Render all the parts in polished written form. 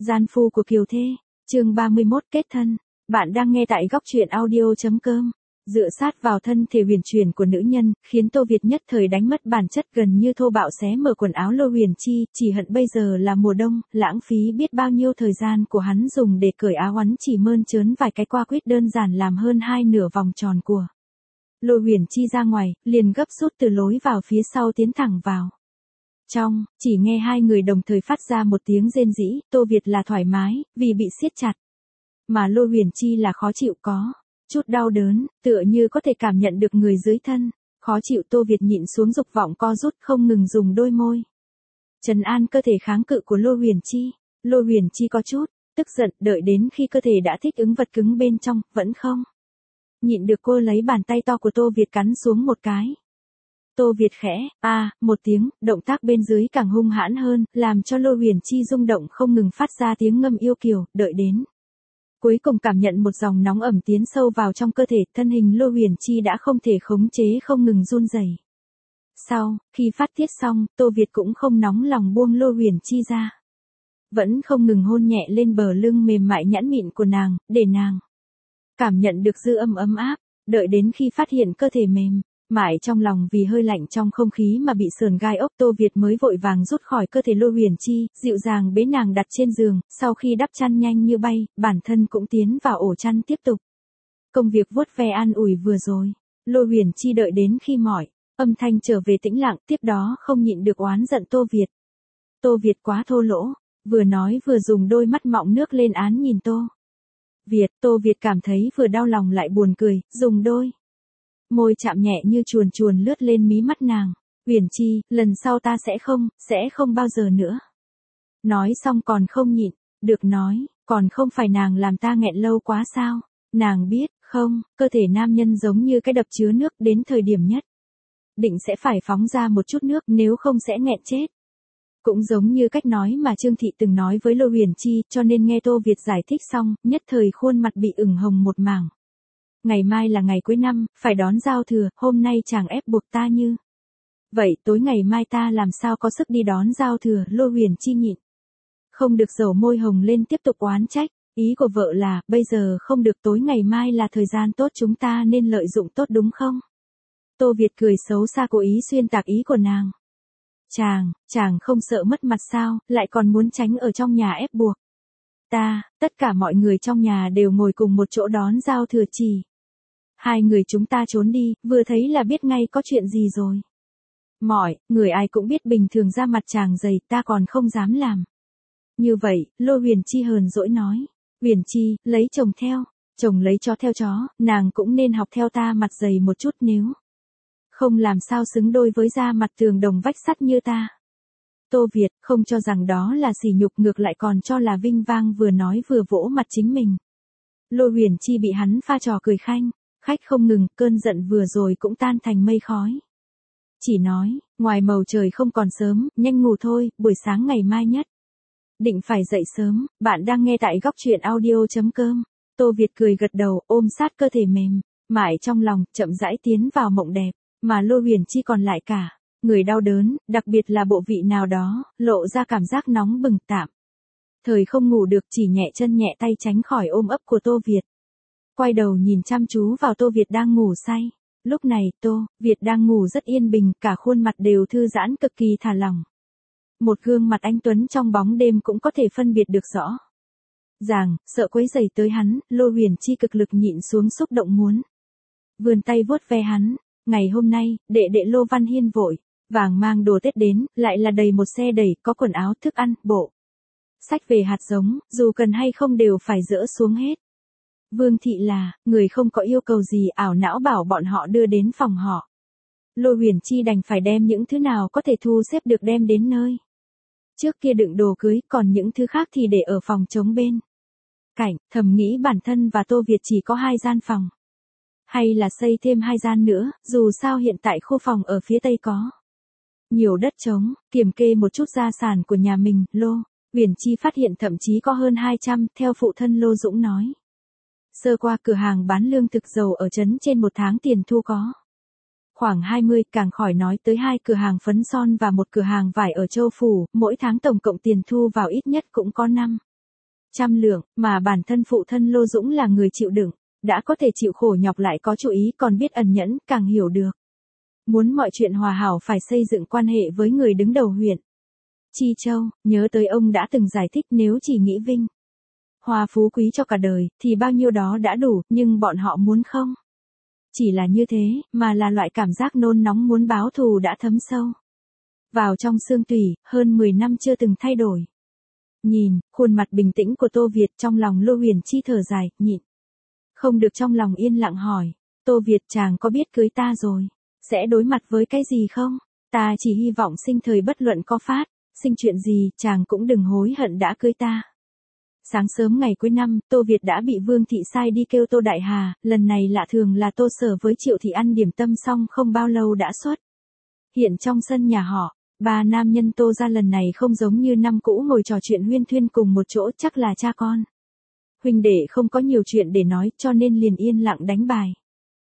Gian phu của Kiều Thê, chương 31 kết thân. Bạn đang nghe tại góc truyện audio.com. Dựa sát vào thân thể huyền chuyển của nữ nhân, khiến Tô Việt nhất thời đánh mất bản chất, gần như thô bạo xé mở quần áo Lô Huyền Chi, chỉ hận bây giờ là mùa đông, lãng phí biết bao nhiêu thời gian của hắn dùng để cởi áo, hắn chỉ mơn trớn vài cái qua quyết đơn giản làm hơn hai nửa vòng tròn của Lô Huyền Chi ra ngoài, liền gấp rút từ lối vào phía sau tiến thẳng vào. Trong, chỉ nghe hai người đồng thời phát ra một tiếng rên rỉ, Tô Việt là thoải mái, vì bị siết chặt. Mà Lô Huyền Chi là khó chịu, có chút đau đớn, tựa như có thể cảm nhận được người dưới thân. Khó chịu, Tô Việt nhịn xuống dục vọng co rút, không ngừng dùng đôi môi trấn an cơ thể kháng cự của Lô Huyền Chi. Lô Huyền Chi có chút tức giận, đợi đến khi cơ thể đã thích ứng vật cứng bên trong, vẫn không nhịn được, cô lấy bàn tay to của Tô Việt cắn xuống một cái. Tô Việt khẽ một tiếng, động tác bên dưới càng hung hãn hơn, làm cho Lô Huyền Chi rung động không ngừng phát ra tiếng ngâm yêu kiều, đợi đến cuối cùng cảm nhận một dòng nóng ẩm tiến sâu vào trong cơ thể, thân hình Lô Huyền Chi đã không thể khống chế, không ngừng run rẩy. Sau khi phát tiết xong, Tô Việt cũng không nóng lòng buông Lô Huyền Chi ra, vẫn không ngừng hôn nhẹ lên bờ lưng mềm mại nhẵn mịn của nàng, để nàng cảm nhận được dư âm ấm áp. Đợi đến khi phát hiện cơ thể mềm mại trong lòng vì hơi lạnh trong không khí mà bị sờn gai ốc, Tô Việt mới vội vàng rút khỏi cơ thể Lô Huyền Chi, dịu dàng bế nàng đặt trên giường, sau khi đắp chăn nhanh như bay, bản thân cũng tiến vào ổ chăn tiếp tục công việc vuốt ve an ủi vừa rồi. Lô Huyền Chi đợi đến khi mọi âm thanh trở về tĩnh lặng, tiếp đó không nhịn được oán giận Tô Việt. Tô Việt quá thô lỗ, vừa nói vừa dùng đôi mắt mọng nước lên án nhìn Tô Việt cảm thấy vừa đau lòng lại buồn cười, dùng đôi môi chạm nhẹ như chuồn chuồn lướt lên mí mắt nàng. Huyền Chi, lần sau ta sẽ không bao giờ nữa. Nói xong còn không nhịn được nói, còn không phải nàng làm ta nghẹn lâu quá sao? Nàng biết, không, cơ thể nam nhân giống như cái đập chứa nước, đến thời điểm nhất định sẽ phải phóng ra một chút nước, nếu không sẽ nghẹn chết. Cũng giống như cách nói mà Trương Thị từng nói với Lô Huyền Chi, cho nên nghe Tô Việt giải thích xong, nhất thời khuôn mặt bị ửng hồng một mảng. Ngày mai là ngày cuối năm, phải đón giao thừa, hôm nay chàng ép buộc ta như vậy, tối ngày mai ta làm sao có sức đi đón giao thừa. Lô Huyền Chi nhịn không được dầu môi hồng lên tiếp tục oán trách. Ý của vợ là, bây giờ không được, tối ngày mai là thời gian tốt, chúng ta nên lợi dụng tốt đúng không? Tô Việt cười xấu xa, cố ý xuyên tạc ý của nàng. Chàng không sợ mất mặt sao, lại còn muốn tránh ở trong nhà ép buộc tất cả mọi người trong nhà đều ngồi cùng một chỗ đón giao thừa, chỉ hai người chúng ta trốn đi, vừa thấy là biết ngay có chuyện gì rồi. Mọi người ai cũng biết bình thường da mặt chàng dày, ta còn không dám làm như vậy. Lô Huyền Chi hờn dỗi nói. Huyền Chi, lấy chồng lấy chó theo chó, nàng cũng nên học theo ta mặt dày một chút, nếu không làm sao xứng đôi với da mặt tường đồng vách sắt như ta. Tô Việt không cho rằng đó là sỉ nhục, ngược lại còn cho là vinh vang, vừa nói vừa vỗ mặt chính mình. Lô Huyền Chi bị hắn pha trò cười khách không ngừng, cơn giận vừa rồi cũng tan thành mây khói. Chỉ nói, ngoài màu trời không còn sớm, nhanh ngủ thôi, buổi sáng ngày mai nhất định phải dậy sớm. Bạn đang nghe tại góc truyện audio.com. Tô Việt cười gật đầu, ôm sát cơ thể mềm mại trong lòng, chậm rãi tiến vào mộng đẹp, mà Lô Huyền Chi còn lại cả người đau đớn, đặc biệt là bộ vị nào đó, lộ ra cảm giác nóng bừng, tạm thời không ngủ được, chỉ nhẹ chân nhẹ tay tránh khỏi ôm ấp của Tô Việt. Quay đầu nhìn chăm chú vào Tô Việt đang ngủ say. Lúc này, Tô Việt đang ngủ rất yên bình, cả khuôn mặt đều thư giãn, cực kỳ thả lỏng. Một gương mặt anh tuấn trong bóng đêm cũng có thể phân biệt được rõ ràng, sợ quấy rầy tới hắn. Lô Huyền Chi cực lực nhịn xuống xúc động muốn vươn tay vuốt ve hắn. Ngày hôm nay, đệ Lô Văn Hiên vội vàng mang đồ Tết đến, lại là đầy một xe đầy, có quần áo, thức ăn, bộ sách về hạt giống, dù cần hay không đều phải dỡ xuống hết. Vương Thị là người không có yêu cầu gì, ảo não bảo bọn họ đưa đến phòng họ. Lô Huyền Chi đành phải đem những thứ nào có thể thu xếp được đem đến nơi trước kia đựng đồ cưới, còn những thứ khác thì để ở phòng trống bên cạnh. Thầm nghĩ bản thân và Tô Việt chỉ có 2 gian phòng, hay là xây thêm 2 gian nữa, dù sao hiện tại khu phòng ở phía tây có nhiều đất trống. Kiểm kê một chút gia sản của nhà mình, Lô Huyền Chi phát hiện thậm chí có hơn 200, theo phụ thân Lô Dũng nói. Sơ qua cửa hàng bán lương thực dầu ở trấn trên một tháng tiền thu có khoảng 20, càng khỏi nói tới 2 cửa hàng phấn son và 1 cửa hàng vải ở Châu Phủ, mỗi tháng tổng cộng tiền thu vào ít nhất cũng có trăm lượng, mà bản thân phụ thân Lô Dũng là người chịu đựng, đã có thể chịu khổ nhọc lại có chú ý còn biết ẩn nhẫn, càng hiểu được. Muốn mọi chuyện hòa hảo phải xây dựng quan hệ với người đứng đầu huyện Chi Châu, nhớ tới ông đã từng giải thích nếu chỉ nghĩ vinh hoa phú quý cho cả đời, thì bao nhiêu đó đã đủ, nhưng bọn họ muốn không. Chỉ là như thế, mà là loại cảm giác nôn nóng muốn báo thù đã thấm sâu vào trong xương tủy, hơn 10 năm chưa từng thay đổi. Nhìn, khuôn mặt bình tĩnh của Tô Việt trong lòng Lô Huyền Chi thở dài, nhịn. Không được trong lòng yên lặng hỏi, Tô Việt chàng có biết cưới ta rồi, sẽ đối mặt với cái gì không? Ta chỉ hy vọng sinh thời bất luận có phát, sinh chuyện gì, chàng cũng đừng hối hận đã cưới ta. Sáng sớm ngày cuối năm, Tô Việt đã bị Vương Thị sai đi kêu Tô Đại Hà, lần này lạ thường là Tô Sở với Triệu Thị ăn điểm tâm xong không bao lâu đã xuất hiện trong sân nhà họ. Ba nam nhân Tô ra lần này không giống như năm cũ ngồi trò chuyện huyên thuyên cùng một chỗ, chắc là cha con huynh đệ không có nhiều chuyện để nói cho nên liền yên lặng đánh bài.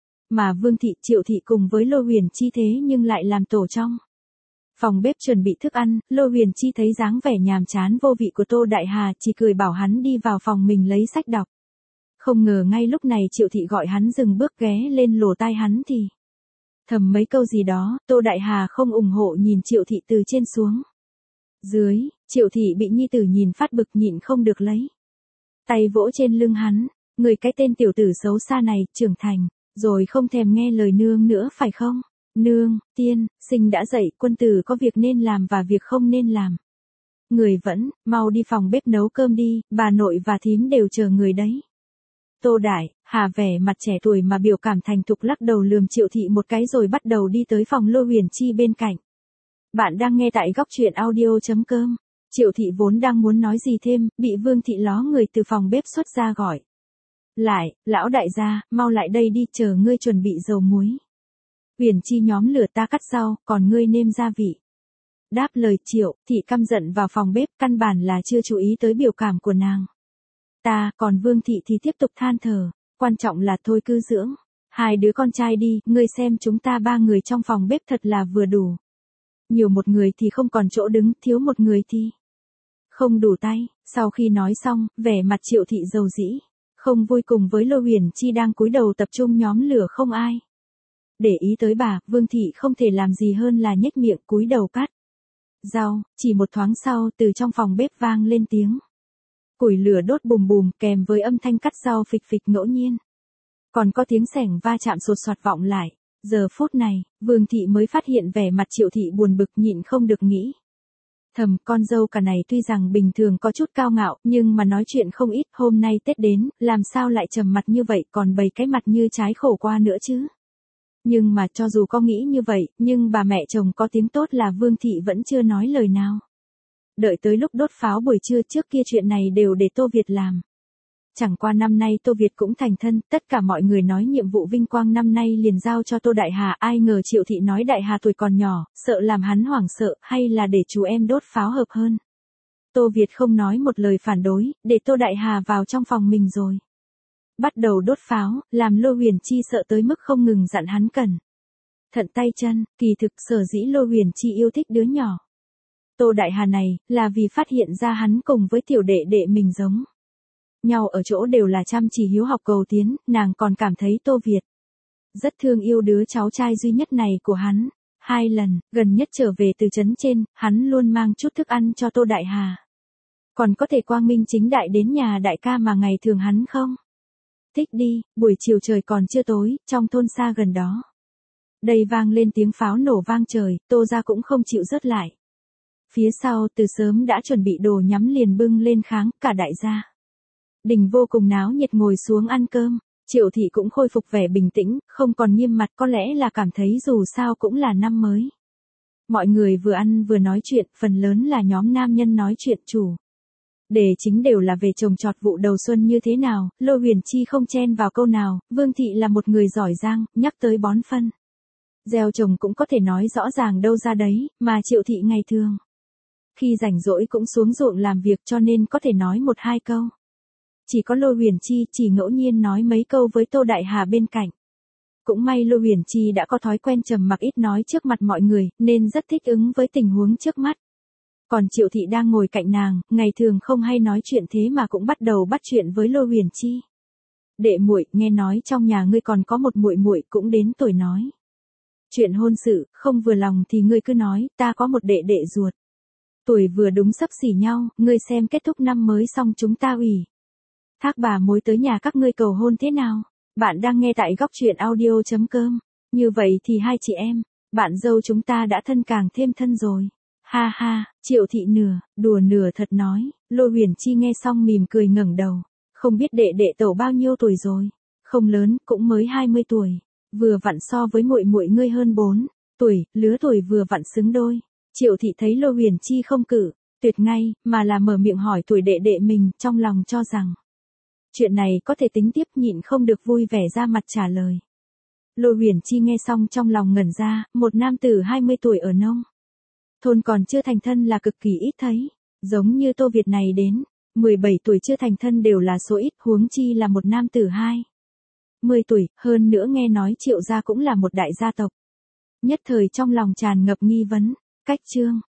Mà Vương Thị, Triệu Thị cùng với Lô Huyền Chi thế nhưng lại làm tổ trong phòng bếp chuẩn bị thức ăn. Lô Huyền Chi thấy dáng vẻ nhàm chán vô vị của Tô Đại Hà, chỉ cười bảo hắn đi vào phòng mình lấy sách đọc. Không ngờ ngay lúc này Triệu Thị gọi hắn dừng bước, ghé lên lỗ tai hắn thì thầm mấy câu gì đó. Tô Đại Hà không ủng hộ nhìn Triệu Thị từ trên xuống dưới. Triệu Thị bị nhi tử nhìn phát bực, nhịn không được lấy tay vỗ trên lưng hắn. Người cái tên tiểu tử xấu xa này, trưởng thành rồi không thèm nghe lời nương nữa phải không? Nương, tiên, sinh đã dạy, quân tử có việc nên làm và việc không nên làm. Người vẫn, mau đi phòng bếp nấu cơm đi, bà nội và thím đều chờ người đấy. Tô Đại Hà vẻ mặt trẻ tuổi mà biểu cảm thành thục lắc đầu lườm Triệu Thị một cái rồi bắt đầu đi tới phòng Lô Huyền Chi bên cạnh. Bạn đang nghe tại góc truyện audio.com. Triệu Thị vốn đang muốn nói gì thêm, bị Vương Thị ló người từ phòng bếp xuất ra gọi lại, lão đại gia, mau lại đây đi, chờ ngươi chuẩn bị dầu muối. Huyền Chi nhóm lửa ta cắt rau, còn ngươi nêm gia vị. Đáp lời Triệu Thị căm giận vào phòng bếp, căn bản là chưa chú ý tới biểu cảm của nàng ta. Còn Vương Thị thì tiếp tục than thở, quan trọng là thôi cứ dưỡng hai đứa con trai đi, ngươi xem chúng ta ba người trong phòng bếp thật là vừa đủ. Nhiều một người thì không còn chỗ đứng, thiếu một người thì không đủ tay. Sau khi nói xong, vẻ mặt Triệu Thị dầu dĩ, không vui cùng với Lô Huyền Chi đang cúi đầu tập trung nhóm lửa không ai để ý tới bà. Vương Thị không thể làm gì hơn là nhếch miệng cúi đầu cắt rau. Chỉ một thoáng sau, từ trong phòng bếp vang lên tiếng củi lửa đốt bùm bùm, kèm với âm thanh cắt rau phịch phịch ngẫu nhiên. Còn có tiếng xẻng va chạm sột soạt vọng lại. Giờ phút này, Vương Thị mới phát hiện vẻ mặt Triệu Thị buồn bực, nhịn không được nghĩ thầm, con dâu cả này tuy rằng bình thường có chút cao ngạo, nhưng mà nói chuyện không ít, hôm nay Tết đến, làm sao lại trầm mặt như vậy, còn bày cái mặt như trái khổ qua nữa chứ. Nhưng mà cho dù có nghĩ như vậy, nhưng bà mẹ chồng có tiếng tốt là Vương Thị vẫn chưa nói lời nào. Đợi tới lúc đốt pháo buổi trưa, trước kia chuyện này đều để Tô Việt làm. Chẳng qua năm nay Tô Việt cũng thành thân, tất cả mọi người nói nhiệm vụ vinh quang năm nay liền giao cho Tô Đại Hà. Ai ngờ Triệu Thị nói Đại Hà tuổi còn nhỏ, sợ làm hắn hoảng sợ, hay là để chú em đốt pháo hợp hơn. Tô Việt không nói một lời phản đối, để Tô Đại Hà vào trong phòng mình rồi bắt đầu đốt pháo, làm Lô Huyền Chi sợ tới mức không ngừng dặn hắn cẩn thận tay chân. Kỳ thực sở dĩ Lô Huyền Chi yêu thích đứa nhỏ Tô Đại Hà này, là vì phát hiện ra hắn cùng với tiểu đệ đệ mình giống nhau ở chỗ đều là chăm chỉ hiếu học cầu tiến. Nàng còn cảm thấy Tô Việt rất thương yêu đứa cháu trai duy nhất này của hắn. 2 lần, gần nhất trở về từ trấn trên, hắn luôn mang chút thức ăn cho Tô Đại Hà. Còn có thể quang minh chính đại đến nhà đại ca mà ngày thường hắn không thích đi. Buổi chiều trời còn chưa tối, trong thôn xa gần đó đây vang lên tiếng pháo nổ vang trời. Tô ra cũng không chịu rớt lại. Phía sau từ sớm đã chuẩn bị đồ nhắm liền bưng lên kháng, cả đại gia đình vô cùng náo nhiệt ngồi xuống ăn cơm. Triệu Thị cũng khôi phục vẻ bình tĩnh, không còn nghiêm mặt, có lẽ là cảm thấy dù sao cũng là năm mới. Mọi người vừa ăn vừa nói chuyện, phần lớn là nhóm nam nhân nói chuyện chủ đề chính đều là về trồng trọt vụ đầu xuân như thế nào. Lô Huyền Chi không chen vào câu nào. Vương Thị là một người giỏi giang, nhắc tới bón phân gieo trồng cũng có thể nói rõ ràng đâu ra đấy, mà Triệu Thị ngày thường khi rảnh rỗi cũng xuống ruộng làm việc, cho nên có thể nói 1-2 câu. Chỉ có Lô Huyền Chi chỉ ngẫu nhiên nói mấy câu với Tô Đại Hà bên cạnh. Cũng may Lô Huyền Chi đã có thói quen trầm mặc ít nói trước mặt mọi người, nên rất thích ứng với tình huống trước mắt. Còn Triệu Thị đang ngồi cạnh nàng, ngày thường không hay nói chuyện thế mà cũng bắt đầu bắt chuyện với Lô Huyền Chi. Đệ muội, nghe nói trong nhà ngươi còn có một muội muội cũng đến tuổi nói. Chuyện hôn sự, không vừa lòng thì ngươi cứ nói, ta có một đệ đệ ruột. Tuổi vừa đúng xấp xỉ nhau, ngươi xem kết thúc năm mới xong chúng ta ủy thác bà mối tới nhà các ngươi cầu hôn thế nào? Bạn đang nghe tại góc truyện audio.com. Như vậy thì hai chị em, bạn dâu chúng ta đã thân càng thêm thân rồi. Ha ha, Triệu Thị nửa, đùa nửa thật nói. Lô Huyền Chi nghe xong mỉm cười ngẩng đầu. Không biết đệ đệ tẩu bao nhiêu tuổi rồi? Không lớn, cũng mới 20 tuổi. Vừa vặn so với muội muội ngươi hơn 4 tuổi, lứa tuổi vừa vặn xứng đôi. Triệu Thị thấy Lô Huyền Chi không cử tuyệt ngay, mà là mở miệng hỏi tuổi đệ đệ mình, trong lòng cho rằng chuyện này có thể tính tiếp, nhịn không được vui vẻ ra mặt trả lời. Lô Huyền Chi nghe xong trong lòng ngẩn ra, một nam tử 20 tuổi ở nông thôn còn chưa thành thân là cực kỳ ít thấy. Giống như Tô Việt này đến 17 tuổi chưa thành thân đều là số ít, huống chi là một nam tử 10 tuổi, hơn nữa nghe nói Triệu gia cũng là một đại gia tộc. Nhất thời trong lòng tràn ngập nghi vấn, cách chương